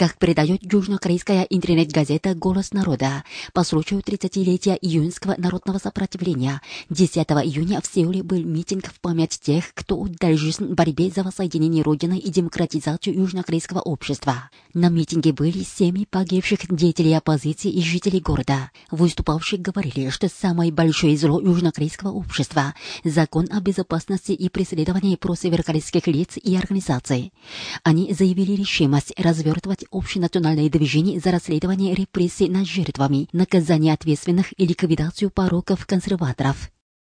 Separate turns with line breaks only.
Как передает южнокорейская интернет-газета «Голос народа», по случаю 30-летия июньского народного сопротивления 10 июня в Сеуле был митинг в память тех, кто отдал жизнь в борьбе за воссоединение Родины и демократизацию южнокорейского общества. На митинге были семьи погибших деятелей оппозиции и жителей города. Выступавшие говорили, что самое большое зло южнокорейского общества – закон о безопасности и преследовании просеверокорейских лиц и организаций. Они заявили решимость развертывать общенациональное движение за расследование репрессий над жертвами, наказание ответственных и ликвидацию пороков консерваторов.